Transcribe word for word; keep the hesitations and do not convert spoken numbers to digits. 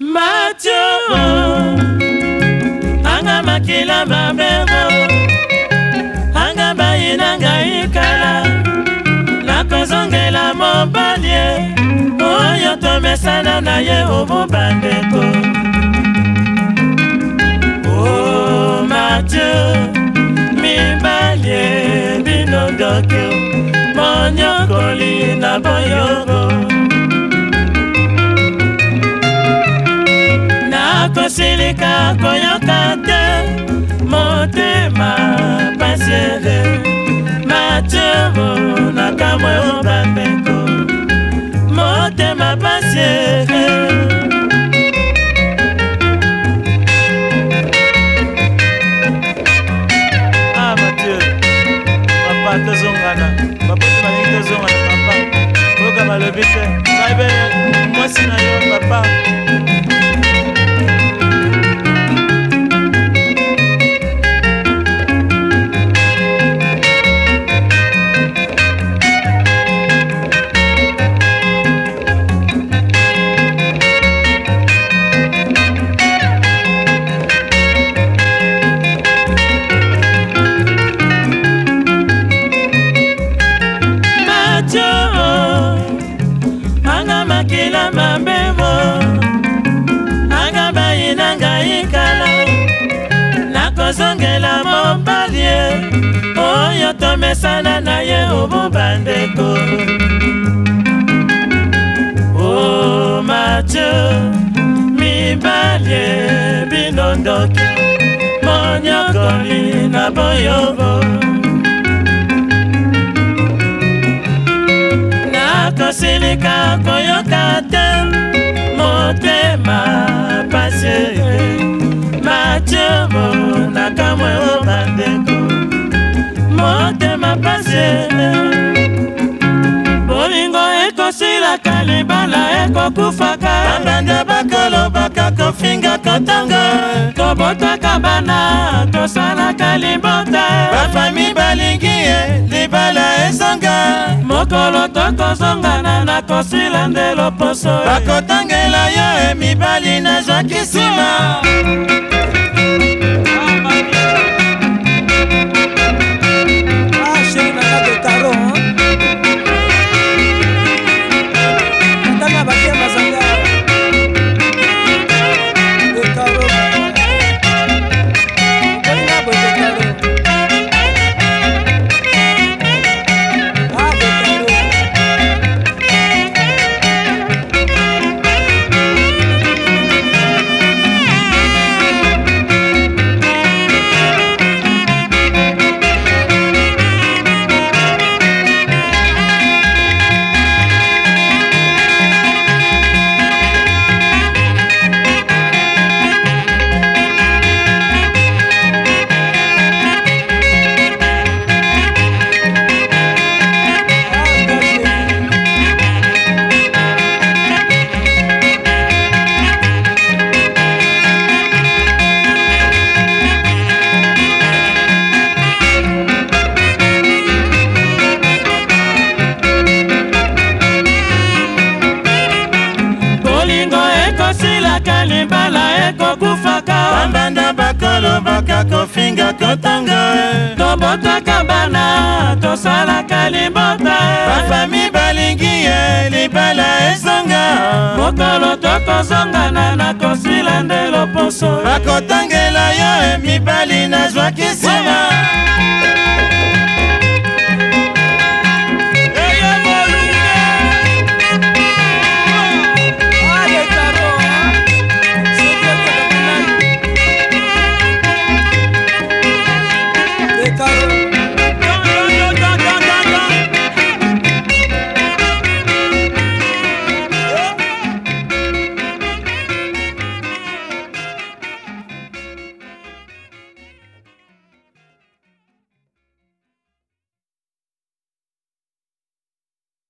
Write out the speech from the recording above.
Mathieu anga makila mabego anga bayina ngai kala nakozongela mobali oyo tomesana na ye obo bandeko. Oh Mathieu mibali binondokyo monyokoli na boyogo nakosilika koyoka te motema pasiere Mathieu nakamwe obandeko motema pasiere. Ah Mathieu papa tozongana papa tobalingi tozongana papa oyoka balobi te naibe mwasi na yo papa. Anga makila mabemo anga bayina ngai kala nakozongela mobali oyo tomesana na ye obo bandeko. Oh Mathieu mibali binondoki monyokoli na boyogo nakosilika koyoka te motema pasiere Mathieu nakamwe obandeko motema pasiere. Bolingo ekosilaka libala ekokufaka bambanda bakolobaka kofinga kotanga tobotaka bana tosalaka libota bafami balingi ye libala ezonga mokolo tokozongana nakosila nde loposo bakotangela yo emibali nazwaki nsima. Libala ekokufaka bambanda bakolobaka kofinga kotanga tobotaka bana tosalaka libota bafami balingi ye libala ezonga mokolo tokozongana nakosila nde loposo bakotangela yo emibali nazwaki nsima.